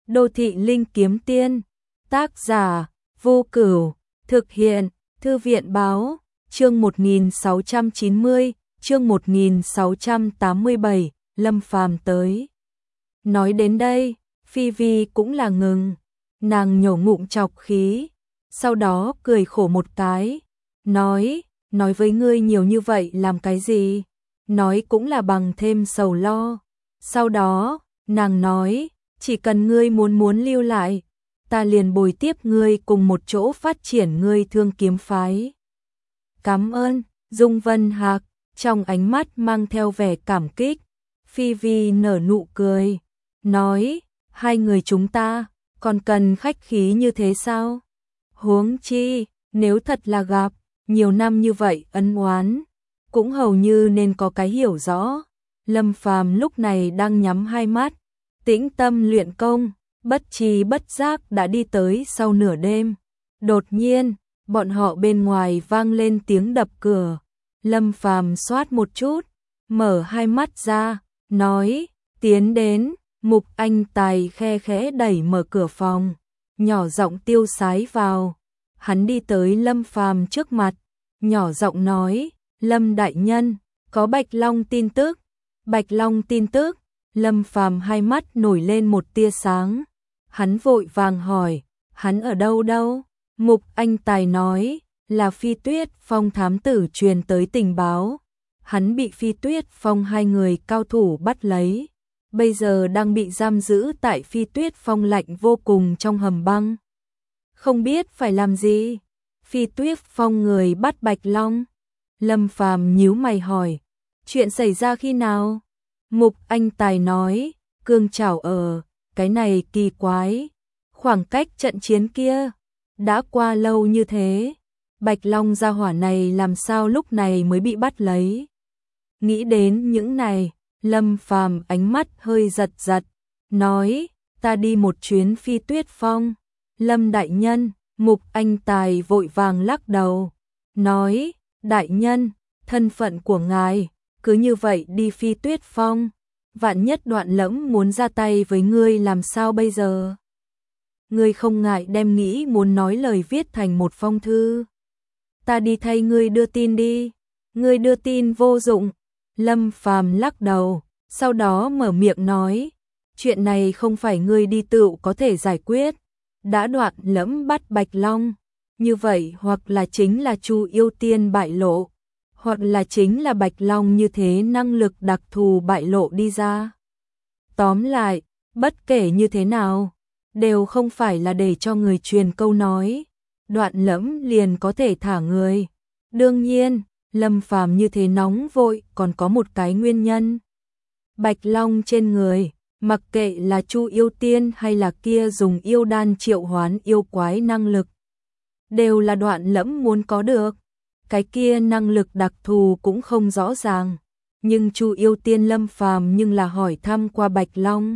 Đô thị linh kiếm tiên, tác giả, Vô Cửu, thực hiện, Thư viện báo, chương 1690, chương 1687, Lâm Phàm tới. Nói đến đây, Phi Vi cũng là ngừng, nàng nhổ ngụm trọc khí, sau đó cười khổ một cái, nói với ngươi nhiều như vậy làm cái gì, nói cũng là bằng thêm sầu lo. Sau đó, nàng nói, chỉ cần ngươi muốn lưu lại, ta liền bồi tiếp ngươi cùng một chỗ phát triển ngươi Thương Kiếm phái. Cảm ơn, Dung Vân Hạc, trong ánh mắt mang theo vẻ cảm kích. Phi Vi nở nụ cười, nói, hai người chúng ta, còn cần khách khí như thế sao? Huống chi, nếu thật là gặp, nhiều năm như vậy ân oán, cũng hầu như nên có cái hiểu rõ. Lâm Phàm lúc này đang nhắm hai mắt, tĩnh tâm luyện công, bất tri bất giác đã đi tới sau nửa đêm. Đột nhiên, bọn họ bên ngoài vang lên tiếng đập cửa. Lâm Phàm xoát một chút, mở hai mắt ra, nói, tiến đến. Mục Anh Tài khe khẽ đẩy mở cửa phòng, nhỏ giọng tiêu sái vào. Hắn đi tới Lâm Phàm trước mặt, nhỏ giọng nói, Lâm đại nhân, có Bạch Long tin tức. Bạch Long tin tức. Lâm Phàm hai mắt nổi lên một tia sáng. Hắn vội vàng hỏi, hắn ở đâu? Mục Anh Tài nói, là Phi Tuyết Phong thám tử truyền tới tình báo. Hắn bị Phi Tuyết Phong hai người cao thủ bắt lấy, bây giờ đang bị giam giữ tại Phi Tuyết Phong lạnh vô cùng trong hầm băng. Không biết phải làm gì. Phi Tuyết Phong người bắt Bạch Long. Lâm Phàm nhíu mày hỏi, chuyện xảy ra khi nào? Mục Anh Tài nói, cương trảo ở, cái này kỳ quái. Khoảng cách trận chiến kia, đã qua lâu như thế. Bạch Long gia hỏa này làm sao lúc này mới bị bắt lấy? Nghĩ đến những này, Lâm Phàm ánh mắt hơi giật, nói, ta đi một chuyến Phi Tuyết Phong. Lâm đại nhân, Mục Anh Tài vội vàng lắc đầu, nói, đại nhân, thân phận của ngài, cứ như vậy đi Phi Tuyết Phong, vạn nhất Đoạn Lẫm muốn ra tay với ngươi làm sao bây giờ? Ngươi không ngại đem nghĩ muốn nói lời viết thành một phong thư. Ta đi thay ngươi đưa tin đi. Ngươi đưa tin vô dụng. Lâm Phàm lắc đầu, sau đó mở miệng nói, chuyện này không phải ngươi đi tự có thể giải quyết. Đã Đoạn Lẫm bắt Bạch Long, như vậy hoặc là chính là Chu Yêu Tiên bại lộ, hoặc là chính là Bạch Long như thế năng lực đặc thù bại lộ đi ra. Tóm lại, bất kể như thế nào, đều không phải là để cho người truyền câu nói, Đoạn Lẫm liền có thể thả người. Đương nhiên, Lâm Phàm như thế nóng vội còn có một cái nguyên nhân. Bạch Long trên người, mặc kệ là Chu Yêu Tiên hay là kia dùng yêu đan triệu hoán yêu quái năng lực, đều là Đoạn Lẫm muốn có được. Cái kia năng lực đặc thù cũng không rõ ràng, nhưng Chu Yêu Tiên Lâm Phàm nhưng là hỏi thăm qua Bạch Long.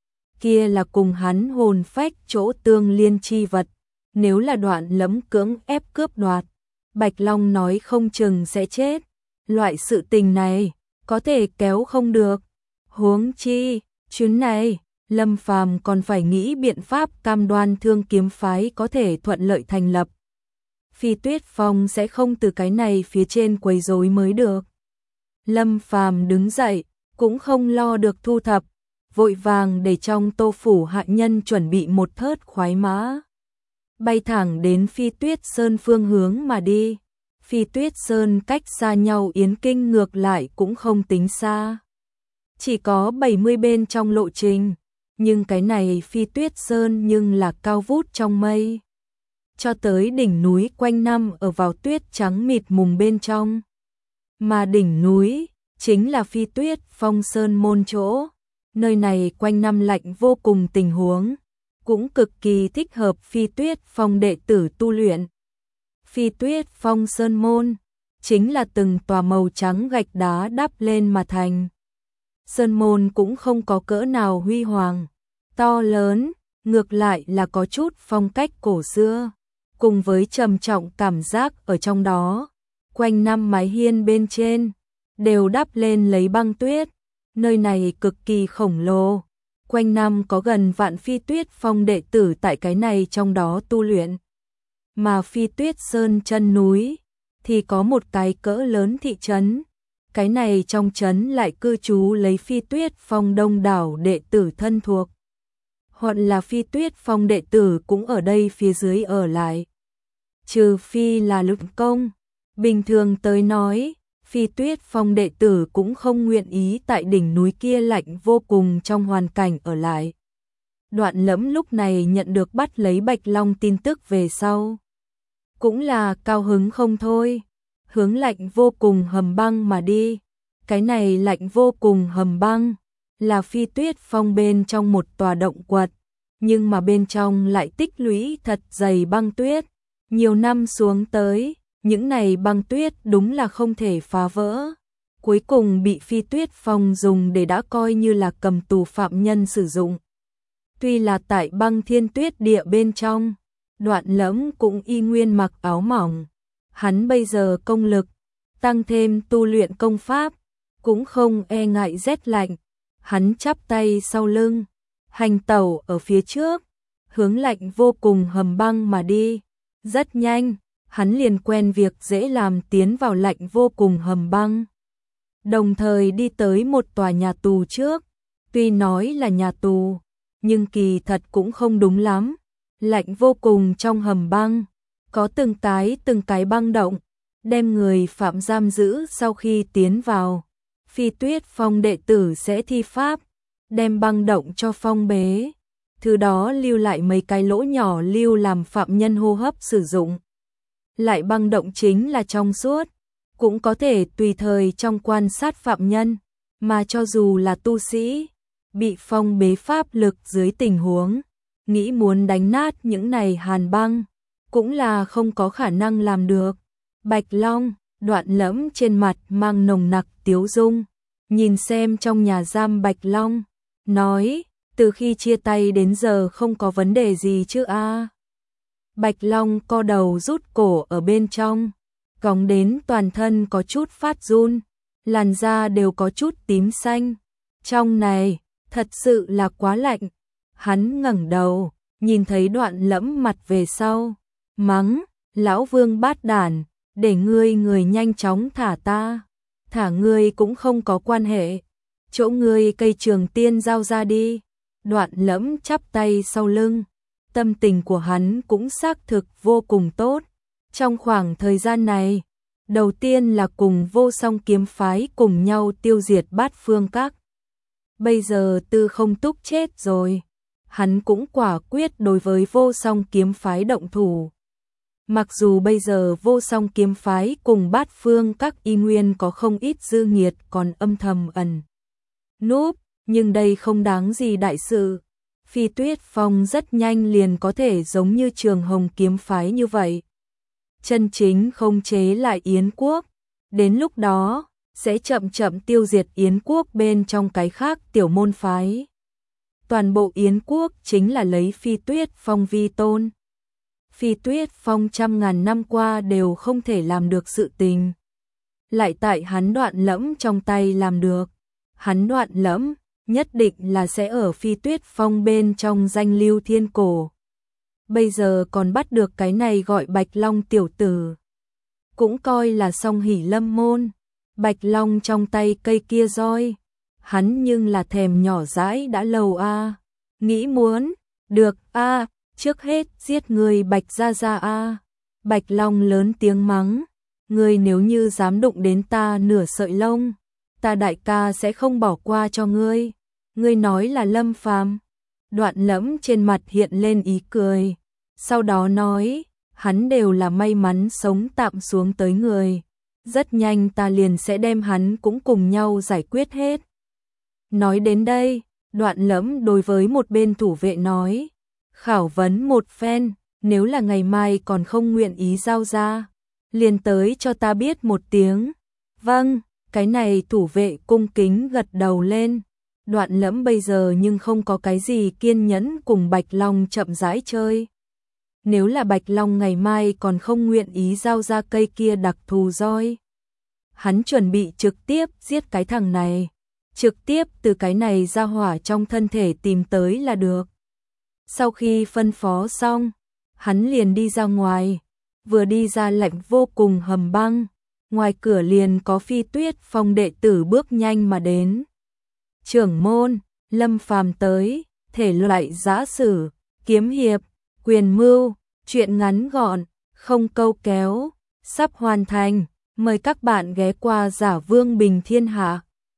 Kia là cùng hắn hồn phách chỗ tương liên chi vật, nếu là Đoạn Lẫm cưỡng ép cướp đoạt, Bạch Long nói không chừng sẽ chết. Loại sự tình này có thể kéo không được. Huống chi, chuyến này, Lâm Phàm còn phải nghĩ biện pháp cam đoan Thương Kiếm phái có thể thuận lợi thành lập. Phi Tuyết Phong sẽ không từ cái này phía trên quấy rối mới được. Lâm Phàm đứng dậy, cũng không lo được thu thập, vội vàng để trong Tô phủ hạ nhân chuẩn bị một thớt khoái mã, bay thẳng đến Phi Tuyết Sơn phương hướng mà đi. Phi Tuyết Sơn cách xa nhau Yến Kinh ngược lại cũng không tính xa, chỉ có 70 bên trong lộ trình, nhưng cái này Phi Tuyết Sơn nhưng là cao vút trong mây, cho tới đỉnh núi quanh năm ở vào tuyết trắng mịt mùng bên trong, mà đỉnh núi chính là Phi Tuyết Phong Sơn môn chỗ. Nơi này quanh năm lạnh vô cùng, tình huống cũng cực kỳ thích hợp Phi Tuyết Phong đệ tử tu luyện. Phi Tuyết Phong Sơn môn chính là từng tòa màu trắng gạch đá đắp lên mà thành. Sơn môn cũng không có cỡ nào huy hoàng, to lớn, ngược lại là có chút phong cách cổ xưa, cùng với trầm trọng cảm giác ở trong đó. Quanh năm mái hiên bên trên đều đắp lên lấy băng tuyết, nơi này cực kỳ khổng lồ, quanh năm có gần vạn Phi Tuyết Phong đệ tử tại cái này trong đó tu luyện. Mà Phi Tuyết Sơn chân núi thì có một cái cỡ lớn thị trấn. Cái này trong trấn lại cư trú lấy Phi Tuyết Phong đông đảo đệ tử thân thuộc. Hoặc là Phi Tuyết Phong đệ tử cũng ở đây phía dưới ở lại. Trừ phi là lực công, bình thường tới nói, Phi Tuyết Phong đệ tử cũng không nguyện ý tại đỉnh núi kia lạnh vô cùng trong hoàn cảnh ở lại. Đoạn Lẫm lúc này nhận được bắt lấy Bạch Long tin tức về sau. Cũng là cao hứng không thôi, hướng lạnh vô cùng hầm băng mà đi. Cái này lạnh vô cùng hầm băng là Phi Tuyết Phong bên trong một tòa động quật, nhưng mà bên trong lại tích lũy thật dày băng tuyết. Nhiều năm xuống tới, những này băng tuyết đúng là không thể phá vỡ. Cuối cùng bị Phi Tuyết Phong dùng để đã coi như là cầm tù phạm nhân sử dụng. Tuy là tại băng thiên tuyết địa bên trong, Đoạn Lẫm cũng y nguyên mặc áo mỏng. Hắn bây giờ công lực, tăng thêm tu luyện công pháp, cũng không e ngại rét lạnh. Hắn chắp tay sau lưng, hành tẩu ở phía trước, hướng lạnh vô cùng hầm băng mà đi. Rất nhanh, hắn liền quen việc dễ làm tiến vào lạnh vô cùng hầm băng. Đồng thời đi tới một tòa nhà tù trước, tuy nói là nhà tù, nhưng kỳ thật cũng không đúng lắm. Lạnh vô cùng trong hầm băng, có từng cái băng động, đem người phạm giam giữ sau khi tiến vào. Phi Tuyết Phong đệ tử sẽ thi pháp, đem băng động cho phong bế. Thứ đó lưu lại mấy cái lỗ nhỏ lưu làm phạm nhân hô hấp sử dụng. Lại băng động chính là trong suốt, cũng có thể tùy thời trong quan sát phạm nhân, mà cho dù là tu sĩ, bị phong bế pháp lực dưới tình huống, nghĩ muốn đánh nát những này hàn băng, cũng là không có khả năng làm được. Bạch Long, Đoạn Lẫm trên mặt mang nồng nặc tiếu dung, nhìn xem trong nhà giam Bạch Long, nói, từ khi chia tay đến giờ không có vấn đề gì chứ a? Bạch Long co đầu rút cổ ở bên trong, còng đến toàn thân có chút phát run, làn da đều có chút tím xanh. Trong này, thật sự là quá lạnh. Hắn ngẩng đầu, nhìn thấy Đoạn Lẫm mặt về sau, mắng, lão Vương bát đản, để người nhanh chóng thả ta. Thả ngươi cũng không có quan hệ, chỗ ngươi cây trường tiên giao ra đi. Đoạn Lẫm chắp tay sau lưng, tâm tình của hắn cũng xác thực vô cùng tốt. Trong khoảng thời gian này, đầu tiên là cùng Vô Song kiếm phái cùng nhau tiêu diệt Bát Phương Các. Bây giờ Tư Không Túc chết rồi, hắn cũng quả quyết đối với Vô Song kiếm phái động thủ. Mặc dù bây giờ Vô Song kiếm phái cùng Bát Phương Các y nguyên có không ít dư nghiệt còn âm thầm ẩn núp, nhưng đây không đáng gì đại sự. Phi Tuyết Phong rất nhanh liền có thể giống như Trường Hồng kiếm phái như vậy, chân chính không chế lại Yến quốc. Đến lúc đó, sẽ chậm chậm tiêu diệt Yến quốc bên trong cái khác tiểu môn phái. Toàn bộ Yến quốc chính là lấy Phi Tuyết Phong vi tôn. Phi Tuyết Phong trăm ngàn năm qua đều không thể làm được sự tình, lại tại hắn Đoạn Lẫm trong tay làm được. Hắn Đoạn Lẫm nhất định là sẽ ở Phi Tuyết Phong bên trong danh lưu thiên cổ. Bây giờ còn bắt được cái này gọi Bạch Long tiểu tử, cũng coi là song hỷ lâm môn. Bạch Long trong tay cây kia roi, hắn nhưng là thèm nhỏ dãi đã lâu a. Nghĩ muốn, được a, trước hết giết người Bạch gia gia a. Bạch Long lớn tiếng mắng, ngươi nếu như dám đụng đến ta nửa sợi lông, ta đại ca sẽ không bỏ qua cho ngươi. Ngươi nói là Lâm Phàm? Đoạn Lẫm trên mặt hiện lên ý cười, sau đó nói, hắn đều là may mắn sống tạm xuống tới người, rất nhanh ta liền sẽ đem hắn cũng cùng nhau giải quyết hết. Nói đến đây, Đoạn Lẫm đối với một bên thủ vệ nói, khảo vấn một phen, nếu là ngày mai còn không nguyện ý giao ra, liền tới cho ta biết một tiếng. Vâng, cái này thủ vệ cung kính gật đầu lên. Đoạn Lẫm bây giờ nhưng không có cái gì kiên nhẫn cùng Bạch Long chậm rãi chơi. Nếu là Bạch Long ngày mai còn không nguyện ý giao ra cây kia đặc thù roi, hắn chuẩn bị trực tiếp giết cái thằng này. trực tiếp từ cái này ra hỏa trong thân thể tìm tới là được. Sau khi phân phó xong, hắn liền đi ra ngoài, vừa đi ra lạnh vô cùng hầm băng, ngoài cửa liền có Phi Tuyết Phong đệ tử bước nhanh mà đến. Trưởng môn, Lâm Phàm tới, thể loại giã sử, kiếm hiệp, quyền mưu, truyện ngắn gọn, không câu kéo, sắp hoàn thành, mời các bạn ghé qua Giả Vương Bình Thiên Hạ.